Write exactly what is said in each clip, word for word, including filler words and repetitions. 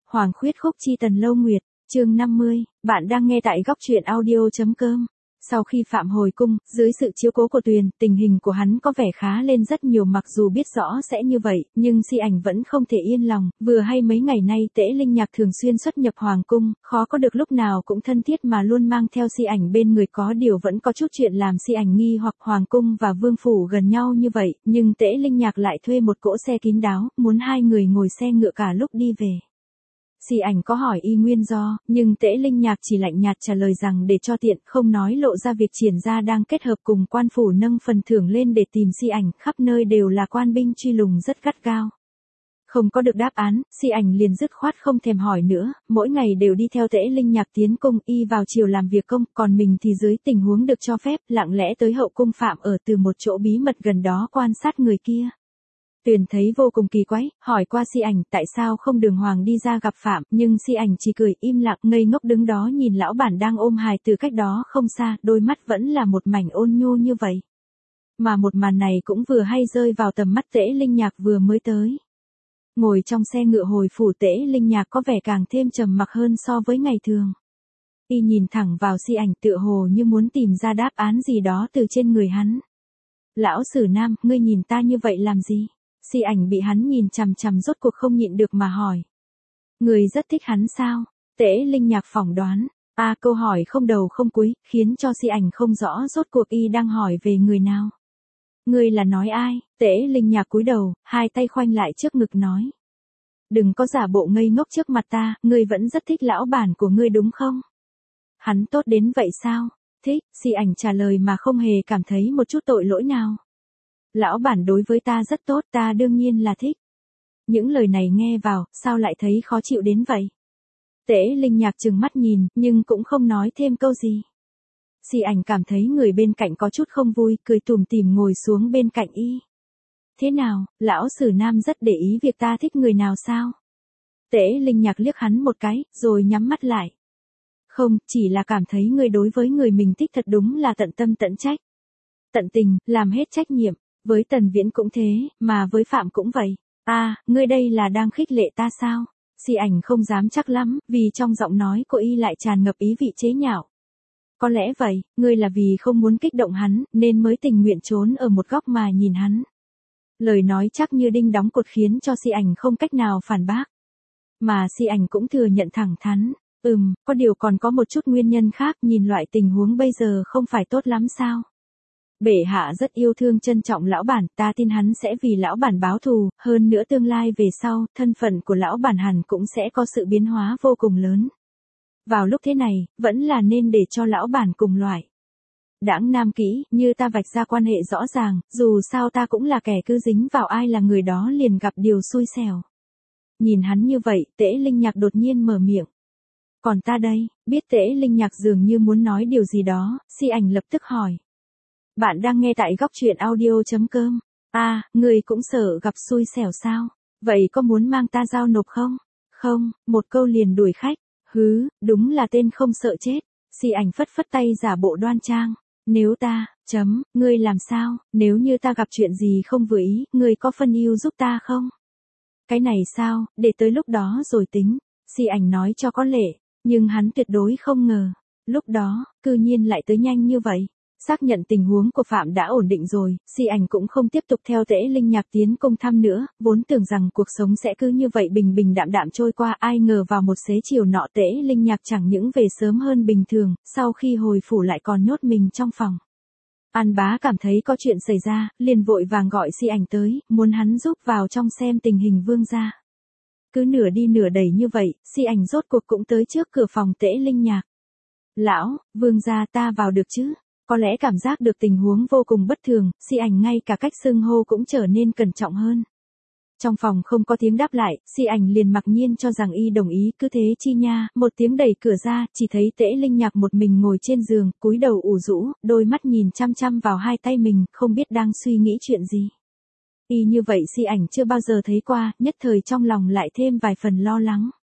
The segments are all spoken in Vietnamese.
Hoàng khuyết khúc chi Tần Lâu Nguyệt, chương năm mươi, bạn đang nghe tại góc truyện audio.com. Sau khi Phạm hồi cung, dưới sự chiếu cố của Tuyền, tình hình của hắn có vẻ khá lên rất nhiều, mặc dù biết rõ sẽ như vậy, nhưng Si Ảnh vẫn không thể yên lòng, vừa hay mấy ngày nay Tễ Linh Nhạc thường xuyên xuất nhập hoàng cung, khó có được lúc nào cũng thân thiết mà luôn mang theo Si Ảnh bên người, có điều vẫn có chút chuyện làm Si Ảnh nghi hoặc. Hoàng cung và vương phủ gần nhau như vậy, nhưng Tễ Linh Nhạc lại thuê một cỗ xe kín đáo, muốn hai người ngồi xe ngựa cả lúc đi về. Si Ảnh có hỏi y nguyên do, nhưng Tễ Linh Nhạc chỉ lạnh nhạt trả lời rằng để cho tiện, không nói lộ ra việc Triển gia đang kết hợp cùng quan phủ nâng phần thưởng lên để tìm Si Ảnh, khắp nơi đều là quan binh truy lùng rất gắt gao. Không có được đáp án, Si Ảnh liền dứt khoát không thèm hỏi nữa, mỗi ngày đều đi theo Tễ Linh Nhạc tiến cung, y vào chiều làm việc công, còn mình thì dưới tình huống được cho phép, lặng lẽ tới hậu cung Phạm ở từ một chỗ bí mật gần đó quan sát người kia. Tuyền thấy vô cùng kỳ quái, hỏi qua Si Ảnh tại sao không đường hoàng đi ra gặp Phạm, nhưng Si Ảnh chỉ cười im lặng ngây ngốc đứng đó nhìn lão bản đang ôm hài từ cách đó không xa, đôi mắt vẫn là một mảnh ôn nhu như vậy. Mà một màn này cũng vừa hay rơi vào tầm mắt Tễ Linh Nhạc vừa mới tới. Ngồi trong xe ngựa hồi phủ, Tễ Linh Nhạc có vẻ càng thêm trầm mặc hơn so với ngày thường. Y nhìn thẳng vào Si Ảnh tựa hồ như muốn tìm ra đáp án gì đó từ trên người hắn. Lão Sử Nam, ngươi nhìn ta như vậy làm gì? Si Ảnh bị hắn nhìn chằm chằm rốt cuộc không nhịn được mà hỏi. Người rất thích hắn sao? Tễ Linh Nhạc phỏng đoán. A à, câu hỏi không đầu không cuối, khiến cho Si Ảnh không rõ rốt cuộc y đang hỏi về người nào. Ngươi là nói ai? Tễ Linh Nhạc cúi đầu, hai tay khoanh lại trước ngực nói. Đừng có giả bộ ngây ngốc trước mặt ta, ngươi vẫn rất thích lão bản của ngươi đúng không? Hắn tốt đến vậy sao? Thích, Si Ảnh trả lời mà không hề cảm thấy một chút tội lỗi nào. Lão bản đối với ta rất tốt, ta đương nhiên là thích. Những lời này nghe vào, sao lại thấy khó chịu đến vậy? Tễ Linh Nhạc trừng mắt nhìn, nhưng cũng không nói thêm câu gì. Si Ảnh cảm thấy người bên cạnh có chút không vui, cười tủm tỉm ngồi xuống bên cạnh y. Thế nào, lão Sử Nam rất để ý việc ta thích người nào sao? Tễ Linh Nhạc liếc hắn một cái, rồi nhắm mắt lại. Không, chỉ là cảm thấy người đối với người mình thích thật đúng là tận tâm tận trách. Tận tình, làm hết trách nhiệm. Với Tần Viễn cũng thế, mà với Phạm cũng vậy. A, à, ngươi đây là đang khích lệ ta sao? Si Ảnh không dám chắc lắm, vì trong giọng nói của y lại tràn ngập ý vị chế nhạo. Có lẽ vậy, ngươi là vì không muốn kích động hắn, nên mới tình nguyện trốn ở một góc mà nhìn hắn. Lời nói chắc như đinh đóng cột khiến cho Si Ảnh không cách nào phản bác. Mà Si Ảnh cũng thừa nhận thẳng thắn. Ừm, có điều còn có một chút nguyên nhân khác, nhìn loại tình huống bây giờ không phải tốt lắm sao? Bệ hạ rất yêu thương trân trọng lão bản, ta tin hắn sẽ vì lão bản báo thù, hơn nữa tương lai về sau, thân phận của lão bản hẳn cũng sẽ có sự biến hóa vô cùng lớn. Vào lúc thế này, vẫn là nên để cho lão bản cùng loại. Đãng nam kỹ, như ta vạch ra quan hệ rõ ràng, dù sao ta cũng là kẻ cứ dính vào ai là người đó liền gặp điều xui xẻo. Nhìn hắn như vậy, Tễ Linh Nhạc đột nhiên mở miệng. Còn ta đây, biết Tễ Linh Nhạc dường như muốn nói điều gì đó, Si Ảnh lập tức hỏi. Bạn đang nghe tại góc truyện audio.com. À, người cũng sợ gặp xui xẻo sao? Vậy có muốn mang ta giao nộp không? Không, một câu liền đuổi khách. Hứ, đúng là tên không sợ chết. Si Ảnh phất phất tay giả bộ đoan trang. Nếu ta, chấm, ngươi làm sao? Nếu như ta gặp chuyện gì không vừa ý, ngươi có phân ưu giúp ta không? Cái này sao, để tới lúc đó rồi tính. Si Ảnh nói cho có lệ, nhưng hắn tuyệt đối không ngờ. Lúc đó, cư nhiên lại tới nhanh như vậy. Xác nhận tình huống của Phạm đã ổn định rồi, Si Ảnh cũng không tiếp tục theo Tễ Linh Nhạc tiến cung thăm nữa, vốn tưởng rằng cuộc sống sẽ cứ như vậy bình bình đạm đạm trôi qua, ai ngờ vào một xế chiều nọ Tễ Linh Nhạc chẳng những về sớm hơn bình thường, sau khi hồi phủ lại còn nhốt mình trong phòng. An Bá cảm thấy có chuyện xảy ra, liền vội vàng gọi Si Ảnh tới, muốn hắn giúp vào trong xem tình hình vương gia. Cứ nửa đi nửa đẩy như vậy, Si Ảnh rốt cuộc cũng tới trước cửa phòng Tễ Linh Nhạc. Lão, vương gia ta vào được chứ? Có lẽ cảm giác được tình huống vô cùng bất thường, Si Ảnh ngay cả cách xưng hô cũng trở nên cẩn trọng hơn. Trong phòng không có tiếng đáp lại, Si Ảnh liền mặc nhiên cho rằng y đồng ý, cứ thế chi nha, một tiếng đẩy cửa ra, chỉ thấy Tễ Linh Nhạc một mình ngồi trên giường, cúi đầu ủ rũ, đôi mắt nhìn chăm chăm vào hai tay mình, không biết đang suy nghĩ chuyện gì. Y như vậy Si Ảnh chưa bao giờ thấy qua, nhất thời trong lòng lại thêm vài phần lo lắng.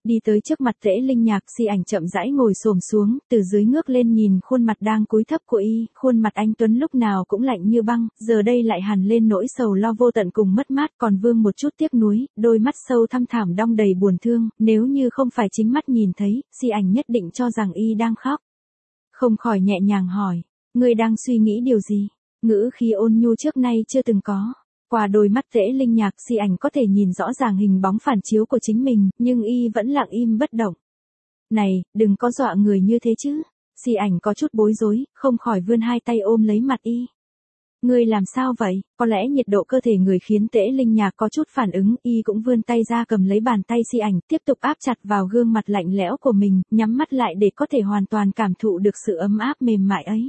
Đi tới trước mặt Tễ Linh Nhạc, Si ảnh chậm rãi ngồi xổm xuống, từ dưới ngước lên nhìn khuôn mặt đang cúi thấp của y, khuôn mặt anh tuấn lúc nào cũng lạnh như băng, giờ đây lại hằn lên nỗi sầu lo vô tận cùng mất mát, còn vương một chút tiếc nuối, đôi mắt sâu thăm thẳm đong đầy buồn thương, nếu như không phải chính mắt nhìn thấy, Si ảnh nhất định cho rằng y đang khóc. Không khỏi nhẹ nhàng hỏi, ngươi đang suy nghĩ điều gì? Ngữ khí ôn nhu trước nay chưa từng có. Qua đôi mắt Tễ Linh Nhạc, Si ảnh có thể nhìn rõ ràng hình bóng phản chiếu của chính mình, nhưng y vẫn lặng im bất động. Này, đừng có dọa người như thế chứ. Si ảnh có chút bối rối, không khỏi vươn hai tay ôm lấy mặt y. Ngươi làm sao vậy? Có lẽ nhiệt độ cơ thể người khiến Tễ Linh Nhạc có chút phản ứng, y cũng vươn tay ra cầm lấy bàn tay Si ảnh, tiếp tục áp chặt vào gương mặt lạnh lẽo của mình, nhắm mắt lại để có thể hoàn toàn cảm thụ được sự ấm áp mềm mại ấy.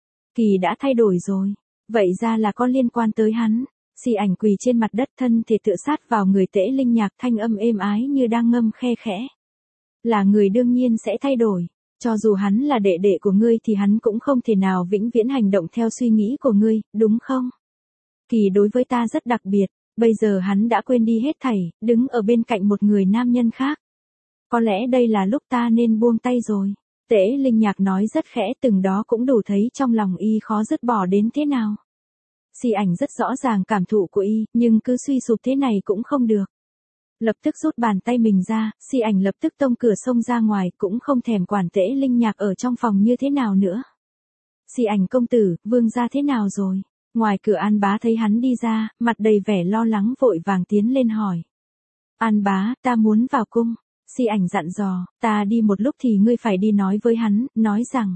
Kỳ đã thay đổi rồi. Vậy ra là có liên quan tới hắn. Si ảnh quỳ trên mặt đất, thân thể tựa sát vào người Tễ Linh Nhạc, thanh âm êm ái như đang ngâm khe khẽ. Là người đương nhiên sẽ thay đổi. Cho dù hắn là đệ đệ của ngươi thì hắn cũng không thể nào vĩnh viễn hành động theo suy nghĩ của ngươi, đúng không? Kỳ đối với ta rất đặc biệt, bây giờ hắn đã quên đi hết thảy, đứng ở bên cạnh một người nam nhân khác. Có lẽ đây là lúc ta nên buông tay rồi. Tễ Linh Nhạc nói rất khẽ, từng đó cũng đủ thấy trong lòng y khó dứt bỏ đến thế nào. Si ảnh rất rõ ràng cảm thụ của y, nhưng cứ suy sụp thế này cũng không được. Lập tức rút bàn tay mình ra, Si ảnh lập tức tông cửa xông ra ngoài, cũng không thèm quản Tễ Linh Nhạc ở trong phòng như thế nào nữa. Si ảnh công tử, vương gia thế nào rồi? Ngoài cửa An Bá thấy hắn đi ra, mặt đầy vẻ lo lắng vội vàng tiến lên hỏi. An Bá, ta muốn vào cung. Si ảnh dặn dò, ta đi một lúc thì ngươi phải đi nói với hắn, nói rằng.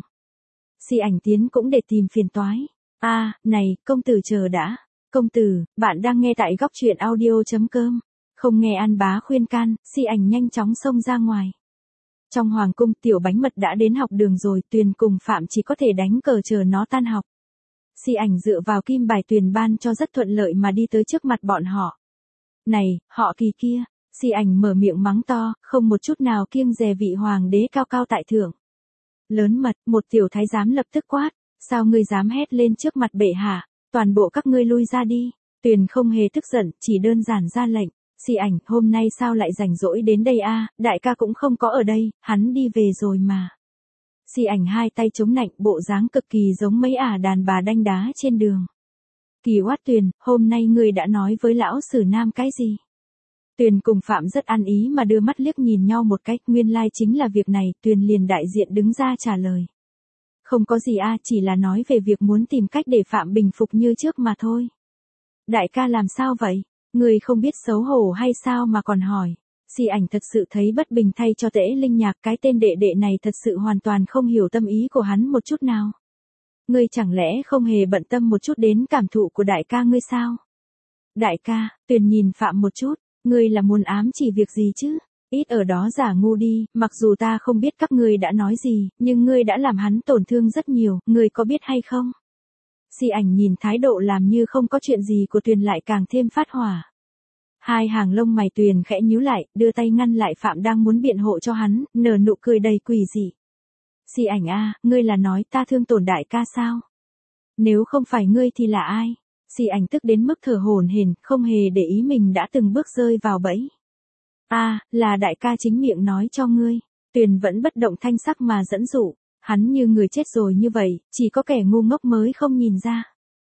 Si ảnh tiến cũng để tìm phiền toái. A, à, này, công tử chờ đã. Công tử, bạn đang nghe tại góc truyện audio.com. Không nghe An Bá khuyên can, Si ảnh nhanh chóng xông ra ngoài. Trong hoàng cung, Tiểu Bánh Mật đã đến học đường rồi, Tuyền cùng Phạm chỉ có thể đánh cờ chờ nó tan học. Si ảnh dựa vào kim bài Tuyền ban cho rất thuận lợi mà đi tới trước mặt bọn họ. Này, họ Kỳ kia. Si ảnh mở miệng mắng to, không một chút nào kiêng dè vị hoàng đế cao cao tại thượng. Lớn mật, một tiểu thái giám lập tức quát, sao ngươi dám hét lên trước mặt bệ hạ, toàn bộ các ngươi lui ra đi. Tuyền không hề tức giận, chỉ đơn giản ra lệnh. Si ảnh, hôm nay sao lại rảnh rỗi đến đây a? Đại ca cũng không có ở đây, hắn đi về rồi mà. Si ảnh hai tay chống nạnh, bộ dáng cực kỳ giống mấy ả đàn bà đanh đá trên đường. Kỳ quát Tuyền, hôm nay ngươi đã nói với lão Sử Nam cái gì? Tuyền cùng Phạm rất ăn ý mà đưa mắt liếc nhìn nhau một cách, nguyên lai chính là việc này, Tuyền liền đại diện đứng ra trả lời. Không có gì a, chỉ là nói về việc muốn tìm cách để Phạm bình phục như trước mà thôi. Đại ca làm sao vậy? Người không biết xấu hổ hay sao mà còn hỏi. Si ảnh thật sự thấy bất bình thay cho Tễ Linh Nhạc, cái tên đệ đệ này thật sự hoàn toàn không hiểu tâm ý của hắn một chút nào. Ngươi chẳng lẽ không hề bận tâm một chút đến cảm thụ của đại ca ngươi sao? Đại ca, Tuyền nhìn Phạm một chút, ngươi là muốn ám chỉ việc gì chứ? Ít ở đó giả ngu đi, mặc dù ta không biết các ngươi đã nói gì, nhưng ngươi đã làm hắn tổn thương rất nhiều, ngươi có biết hay không? Si ảnh nhìn thái độ làm như không có chuyện gì của Tuyền lại càng thêm phát hỏa. Hai hàng lông mày Tuyền khẽ nhíu lại, đưa tay ngăn lại Phạm đang muốn biện hộ cho hắn, nở nụ cười đầy quỷ dị. Si ảnh a, ngươi là nói ta thương tổn đại ca sao? Nếu không phải ngươi thì là ai? Si ảnh tức đến mức thở hổn hển, không hề để ý mình đã từng bước rơi vào bẫy. A, à, là đại ca chính miệng nói cho ngươi. Tuyền vẫn bất động thanh sắc mà dẫn dụ. Hắn như người chết rồi như vậy, chỉ có kẻ ngu ngốc mới không nhìn ra.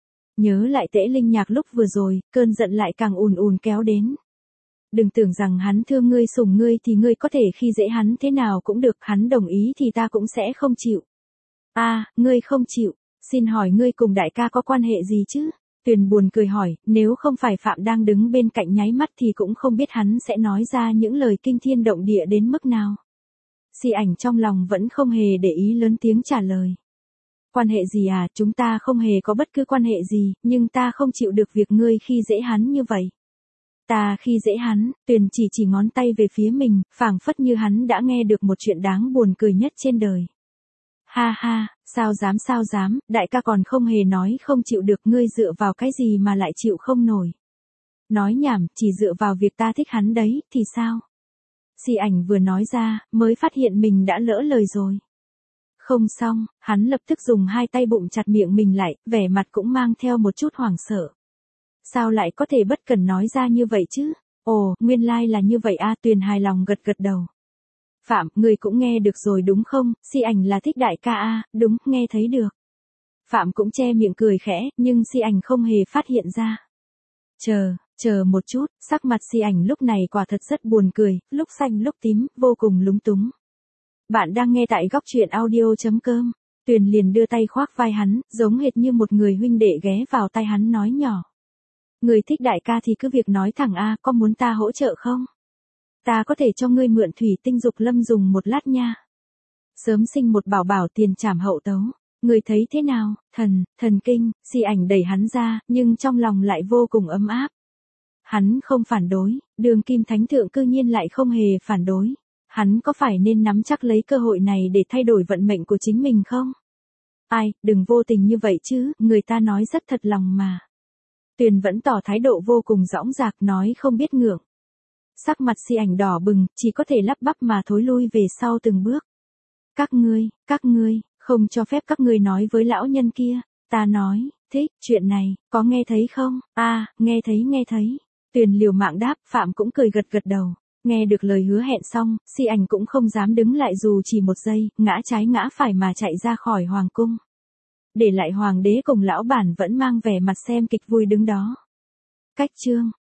Nhớ lại Tễ Linh Nhạc lúc vừa rồi, cơn giận lại càng ùn ùn kéo đến. Đừng tưởng rằng hắn thương ngươi sủng ngươi thì ngươi có thể khi dễ hắn thế nào cũng được, hắn đồng ý thì ta cũng sẽ không chịu. A, à, ngươi không chịu, xin hỏi ngươi cùng đại ca có quan hệ gì chứ? Tuyền buồn cười hỏi, nếu không phải Phạm đang đứng bên cạnh nháy mắt thì cũng không biết hắn sẽ nói ra những lời kinh thiên động địa đến mức nào. Si ảnh trong lòng vẫn không hề để ý lớn tiếng trả lời. Quan hệ gì à, chúng ta không hề có bất cứ quan hệ gì, nhưng ta không chịu được việc ngươi khi dễ hắn như vậy. Ta khi dễ hắn, Tuyền chỉ chỉ ngón tay về phía mình, phảng phất như hắn đã nghe được một chuyện đáng buồn cười nhất trên đời. Ha ha, sao dám sao dám, đại ca còn không hề nói không chịu được, ngươi dựa vào cái gì mà lại chịu không nổi. Nói nhảm, chỉ dựa vào việc ta thích hắn đấy, thì sao? Si ảnh vừa nói ra, mới phát hiện mình đã lỡ lời rồi. Không xong, hắn lập tức dùng hai tay bụng chặt miệng mình lại, vẻ mặt cũng mang theo một chút hoảng sợ. Sao lại có thể bất cần nói ra như vậy chứ? Ồ, nguyên lai là như vậy a. Tuyền hài lòng gật gật đầu. Phạm, người cũng nghe được rồi đúng không, Si ảnh là thích đại ca a, đúng, nghe thấy được. Phạm cũng che miệng cười khẽ, nhưng Si ảnh không hề phát hiện ra. Chờ, chờ một chút, sắc mặt Si ảnh lúc này quả thật rất buồn cười, lúc xanh lúc tím, vô cùng lúng túng. Bạn đang nghe tại góc truyện audio.com. Tuyền liền đưa tay khoác vai hắn, giống hệt như một người huynh đệ ghé vào tai hắn nói nhỏ. Người thích đại ca thì cứ việc nói thẳng a, có muốn ta hỗ trợ không? Ta có thể cho ngươi mượn thủy tinh dục lâm dùng một lát nha. Sớm sinh một bảo bảo tiền trảm hậu tấu. Người thấy thế nào, thần, thần kinh, Si ảnh đẩy hắn ra, nhưng trong lòng lại vô cùng ấm áp. Hắn không phản đối, Đường Kim Thánh Thượng cư nhiên lại không hề phản đối. Hắn có phải nên nắm chắc lấy cơ hội này để thay đổi vận mệnh của chính mình không? Ai, đừng vô tình như vậy chứ, người ta nói rất thật lòng mà. Tuyền vẫn tỏ thái độ vô cùng dõng dạc, nói không biết ngượng. Sắc mặt Si ảnh đỏ bừng, chỉ có thể lắp bắp mà thối lui về sau từng bước. Các ngươi, các ngươi, không cho phép các ngươi nói với lão nhân kia. Ta nói, thích, chuyện này, có nghe thấy không? A, à, nghe thấy nghe thấy. Tuyền liều mạng đáp, Phạm cũng cười gật gật đầu. Nghe được lời hứa hẹn xong, Si ảnh cũng không dám đứng lại dù chỉ một giây, ngã trái ngã phải mà chạy ra khỏi hoàng cung. Để lại hoàng đế cùng lão bản vẫn mang vẻ mặt xem kịch vui đứng đó. Cách chương